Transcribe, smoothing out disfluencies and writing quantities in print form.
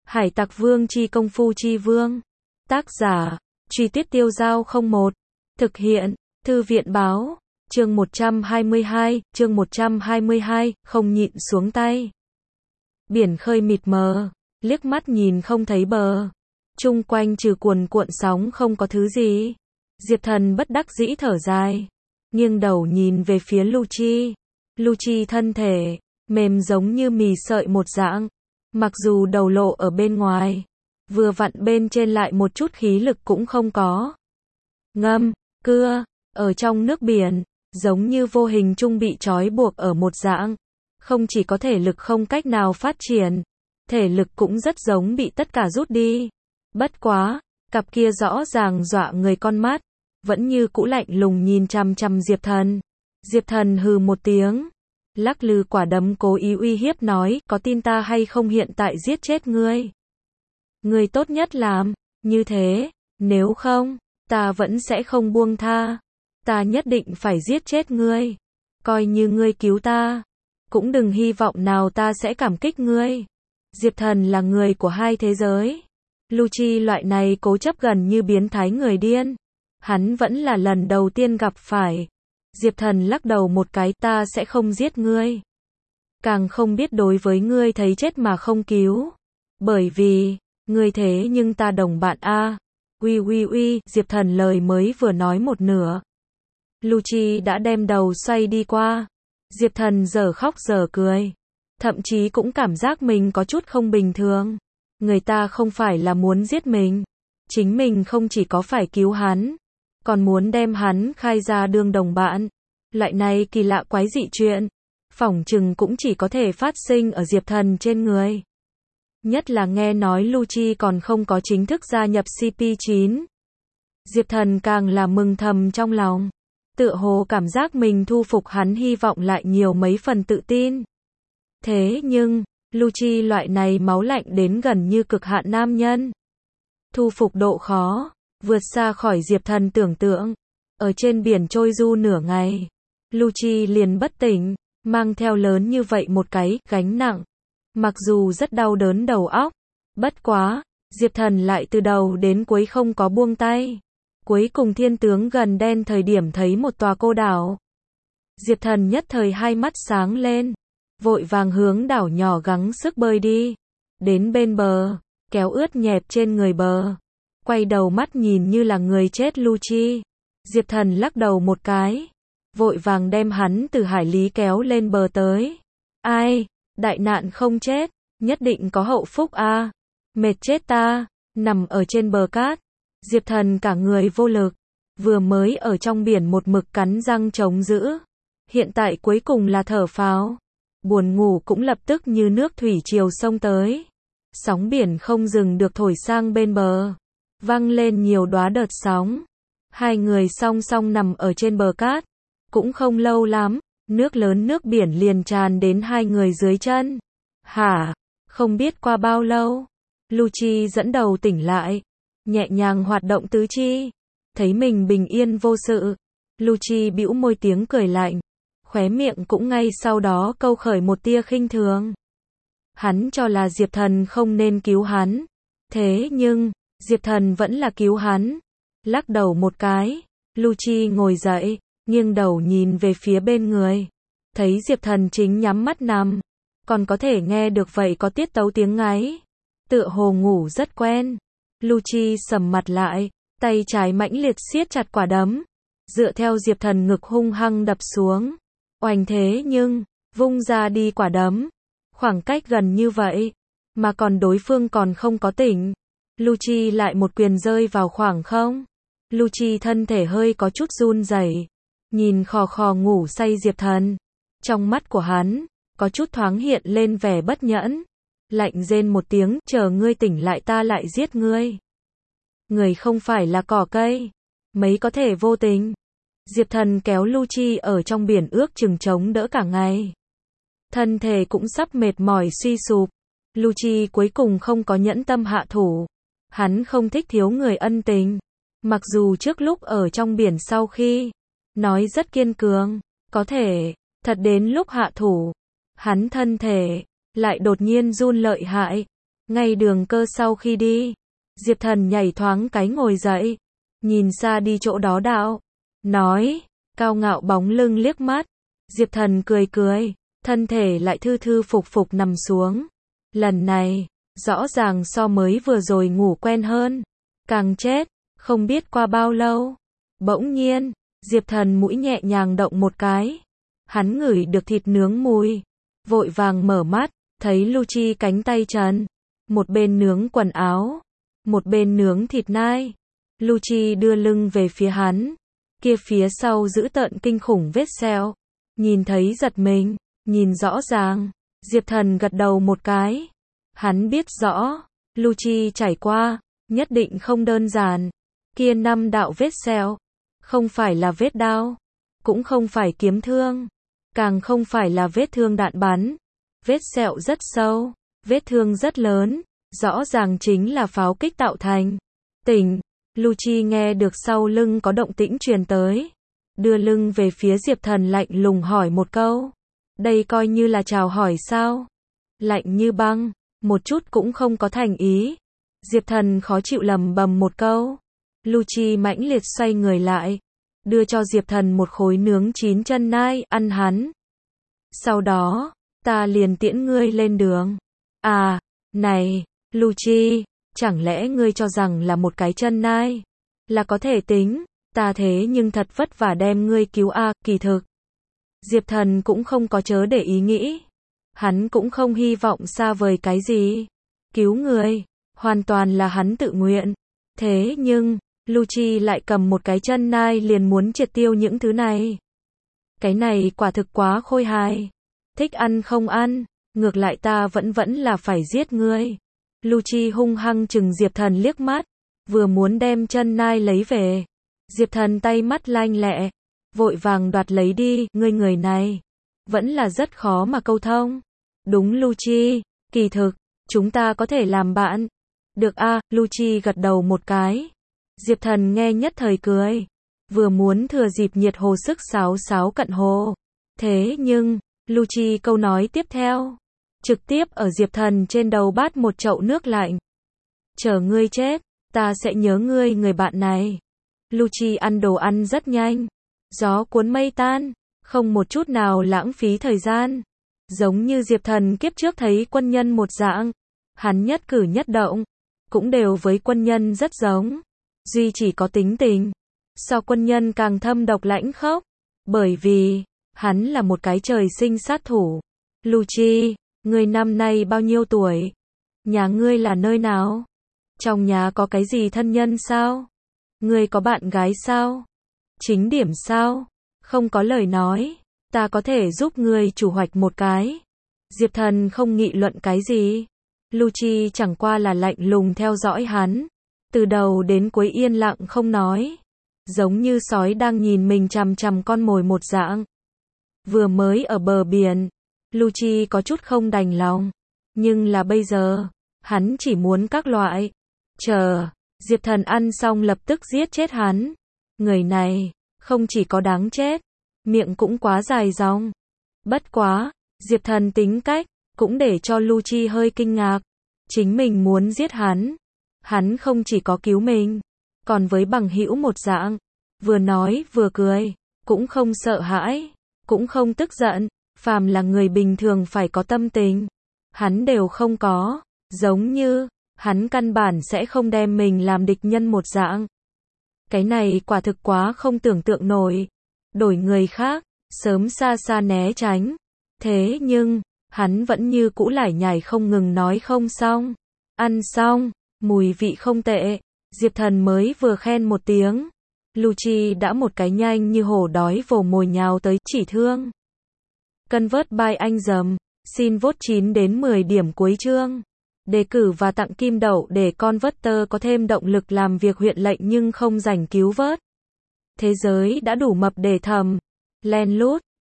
Hải Tặc Vương chi công phu chi vương. Tác giả, Truy Tuyết Tiêu Giao 01. Thực hiện, Thư viện báo. Chương 122, không nhịn xuống tay. Biển khơi mịt mờ, liếc mắt nhìn không thấy bờ. Chung quanh trừ cuồn cuộn sóng không có thứ gì. Diệp Thần bất đắc dĩ thở dài, nghiêng đầu nhìn về phía Lucci. Lucci thân thể mềm giống như mì sợi một dạng, mặc dù đầu lộ ở bên ngoài, vừa vặn bên trên lại một chút khí lực cũng không có. Ngâm, cưa, ở trong nước biển, giống như vô hình chung bị trói buộc ở một dạng, không chỉ có thể lực không cách nào phát triển, thể lực cũng rất giống bị tất cả rút đi. Bất quá, cặp kia rõ ràng dọa người con mắt, vẫn như cũ lạnh lùng nhìn chằm chằm Diệp Thần. Diệp Thần hừ một tiếng, lắc lư quả đấm cố ý uy hiếp nói, có tin ta hay không hiện tại giết chết ngươi. Ngươi tốt nhất làm như thế, nếu không, ta vẫn sẽ không buông tha. Ta nhất định phải giết chết ngươi. Coi như ngươi cứu ta, cũng đừng hy vọng nào ta sẽ cảm kích ngươi. Diệp Thần là người của hai thế giới. Lucci loại này cố chấp gần như biến thái người điên, hắn vẫn là lần đầu tiên gặp phải. Diệp Thần lắc đầu một cái, ta sẽ không giết ngươi. Càng không biết đối với ngươi thấy chết mà không cứu. Bởi vì, ngươi thế nhưng ta đồng bạn a. Uy, Diệp Thần lời mới vừa nói một nửa, Lucci đã đem đầu xoay đi qua. Diệp Thần giờ khóc giờ cười, thậm chí cũng cảm giác mình có chút không bình thường. Người ta không phải là muốn giết mình, chính mình không chỉ có phải cứu hắn, còn muốn đem hắn khai ra đương đồng bạn. Loại này kỳ lạ quái dị chuyện, phỏng chừng cũng chỉ có thể phát sinh ở Diệp Thần trên người. Nhất là nghe nói Lucci còn không có chính thức gia nhập CP9. Diệp Thần càng là mừng thầm trong lòng, tựa hồ cảm giác mình thu phục hắn hy vọng lại nhiều mấy phần tự tin. Thế nhưng, Lucci loại này máu lạnh đến gần như cực hạn nam nhân, thu phục độ khó vượt xa khỏi Diệp Thần tưởng tượng. Ở trên biển trôi du nửa ngày, Lucci liền bất tỉnh, mang theo lớn như vậy một cái gánh nặng. Mặc dù rất đau đớn đầu óc, bất quá, Diệp Thần lại từ đầu đến cuối không có buông tay. Cuối cùng thiên tướng gần đen thời điểm thấy một tòa cô đảo. Diệp Thần nhất thời hai mắt sáng lên, vội vàng hướng đảo nhỏ gắng sức bơi đi. Đến bên bờ, kéo ướt nhẹp trên người bờ, quay đầu mắt nhìn như là người chết Lucci. Diệp Thần lắc đầu một cái, vội vàng đem hắn từ hải lý kéo lên bờ tới. Ai, đại nạn không chết, nhất định có hậu phúc a. Mệt chết ta, nằm ở trên bờ cát, Diệp Thần cả người vô lực, vừa mới ở trong biển một mực cắn răng chống giữ, hiện tại cuối cùng là thở phào. Buồn ngủ cũng lập tức như nước thủy triều xông tới. Sóng biển không dừng được thổi sang bên bờ, vang lên nhiều đóa đợt sóng. Hai người song song nằm ở trên bờ cát, cũng không lâu lắm, nước lớn nước biển liền tràn đến hai người dưới chân. Hả? Không biết qua bao lâu, Lucci dẫn đầu tỉnh lại, nhẹ nhàng hoạt động tứ chi, thấy mình bình yên vô sự. Lucci bĩu môi tiếng cười lạnh, khóe miệng cũng ngay sau đó câu khởi một tia khinh thường. Hắn cho là Diệp Thần không nên cứu hắn, thế nhưng, Diệp Thần vẫn là cứu hắn. Lắc đầu một cái, Lucci ngồi dậy, nghiêng đầu nhìn về phía bên người, thấy Diệp Thần chính nhắm mắt nằm, còn có thể nghe được vậy có tiết tấu tiếng ngáy, tựa hồ ngủ rất quen. Lucci sầm mặt lại, tay trái mãnh liệt siết chặt quả đấm, dựa theo Diệp Thần ngực hung hăng đập xuống. Oanh, thế nhưng, vung ra đi quả đấm, khoảng cách gần như vậy, mà còn đối phương còn không có tỉnh. Lucci lại một quyền rơi vào khoảng không. Lucci thân thể hơi có chút run rẩy, nhìn khò khò ngủ say Diệp Thần. Trong mắt của hắn, có chút thoáng hiện lên vẻ bất nhẫn. Lạnh rên một tiếng, chờ ngươi tỉnh lại ta lại giết ngươi. Người không phải là cỏ cây, mấy có thể vô tình. Diệp Thần kéo Lucci ở trong biển ước chừng chống đỡ cả ngày. Thân thể cũng sắp mệt mỏi suy sụp. Lucci cuối cùng không có nhẫn tâm hạ thủ. Hắn không thích thiếu người ân tình. Mặc dù trước lúc ở trong biển sau khi nói rất kiên cường, có thể, thật đến lúc hạ thủ, hắn thân thể lại đột nhiên run lợi hại. Ngay Đường Cơ sau khi đi, Diệp Thần nhảy thoáng cái ngồi dậy, nhìn xa đi chỗ đó đạo, nói, cao ngạo bóng lưng liếc mắt. Diệp Thần cười cười, thân thể lại thư thư phục phục nằm xuống. Lần này, rõ ràng so mới vừa rồi ngủ quen hơn, càng chết, không biết qua bao lâu. Bỗng nhiên, Diệp Thần mũi nhẹ nhàng động một cái. Hắn ngửi được thịt nướng mùi, vội vàng mở mắt, thấy Luchi cánh tay trần, một bên nướng quần áo, một bên nướng thịt nai. Luchi đưa lưng về phía hắn, kia phía sau giữ tợn kinh khủng vết sẹo, nhìn thấy giật mình, nhìn rõ ràng. Diệp Thần gật đầu một cái. Hắn biết rõ, Luchi trải qua, nhất định không đơn giản. Kia 5 đạo vết sẹo, không phải là vết đao, cũng không phải kiếm thương, càng không phải là vết thương đạn bắn. Vết sẹo rất sâu, vết thương rất lớn, rõ ràng chính là pháo kích tạo thành. Tỉnh, Luchi nghe được sau lưng có động tĩnh truyền tới, đưa lưng về phía Diệp Thần lạnh lùng hỏi một câu. Đây coi như là chào hỏi sao? Lạnh như băng, một chút cũng không có thành ý. Diệp Thần khó chịu lầm bầm một câu. Luchi mãnh liệt xoay người lại, đưa cho Diệp Thần một khối nướng chín chân nai, ăn hắn. Sau đó, ta liền tiễn ngươi lên đường. À, này, Luchi, chẳng lẽ ngươi cho rằng là một cái chân nai là có thể tính, ta thế nhưng thật vất vả đem ngươi cứu a, kỳ thực. Diệp Thần cũng không có chớ để ý nghĩ. Hắn cũng không hy vọng xa vời cái gì. Cứu người, hoàn toàn là hắn tự nguyện. Thế nhưng, Luchi lại cầm một cái chân nai liền muốn triệt tiêu những thứ này. Cái này quả thực quá khôi hài. Thích ăn không ăn, ngược lại ta vẫn là phải giết ngươi. Luchi hung hăng chừng Diệp Thần liếc mắt, vừa muốn đem chân nai lấy về. Diệp Thần tay mắt lanh lẹ, vội vàng đoạt lấy đi, ngươi người này, vẫn là rất khó mà câu thông. Đúng Luchi, kỳ thực, chúng ta có thể làm bạn. Được a, Luchi gật đầu một cái. Diệp Thần nghe nhất thời cười, vừa muốn thừa dịp nhiệt hồ sức sáo sáo cận hồ. Thế nhưng, Luchi câu nói tiếp theo, trực tiếp ở Diệp Thần trên đầu bát một chậu nước lạnh. Chờ ngươi chết, ta sẽ nhớ ngươi người bạn này. Luchi ăn đồ ăn rất nhanh, gió cuốn mây tan, không một chút nào lãng phí thời gian. Giống như Diệp Thần kiếp trước thấy quân nhân một dạng, hắn nhất cử nhất động, cũng đều với quân nhân rất giống. Duy chỉ có tính tình, so quân nhân càng thâm độc lãnh khốc, bởi vì, hắn là một cái trời sinh sát thủ. Luchi, ngươi năm nay bao nhiêu tuổi? Nhà ngươi là nơi nào? Trong nhà có cái gì thân nhân sao? Ngươi có bạn gái sao? Chính điểm sao? Không có lời nói, ta có thể giúp ngươi chủ hoạch một cái. Diệp Thần không nghị luận cái gì. Luchi chẳng qua là lạnh lùng theo dõi hắn, từ đầu đến cuối yên lặng không nói, giống như sói đang nhìn mình chằm chằm con mồi một dạng. Vừa mới ở bờ biển, Luchi có chút không đành lòng, nhưng là bây giờ, hắn chỉ muốn các loại. Chờ, Diệp Thần ăn xong lập tức giết chết hắn. Người này, không chỉ có đáng chết, miệng cũng quá dài dòng. Bất quá, Diệp Thần tính cách, cũng để cho Luchi hơi kinh ngạc. Chính mình muốn giết hắn. Hắn không chỉ có cứu mình, còn với bằng hữu một dạng. Vừa nói vừa cười, cũng không sợ hãi, cũng không tức giận. Phàm là người bình thường phải có tâm tình, hắn đều không có. Giống như, hắn căn bản sẽ không đem mình làm địch nhân một dạng. Cái này quả thực quá không tưởng tượng nổi. Đổi người khác, sớm xa xa né tránh. Thế nhưng, hắn vẫn như cũ lải nhải không ngừng nói không xong. Ăn xong, mùi vị không tệ. Diệp Thần mới vừa khen một tiếng, Luchi đã một cái nhanh như hổ đói vồ mồi nhào tới, chỉ thương. Convert by anh dầm, xin vote 9 đến 10 điểm cuối chương. Đề cử và tặng kim đậu để Converter có thêm động lực làm việc huyện lệnh nhưng không rảnh cứu vớt. Thế giới đã đủ mập để thầm. Len lút.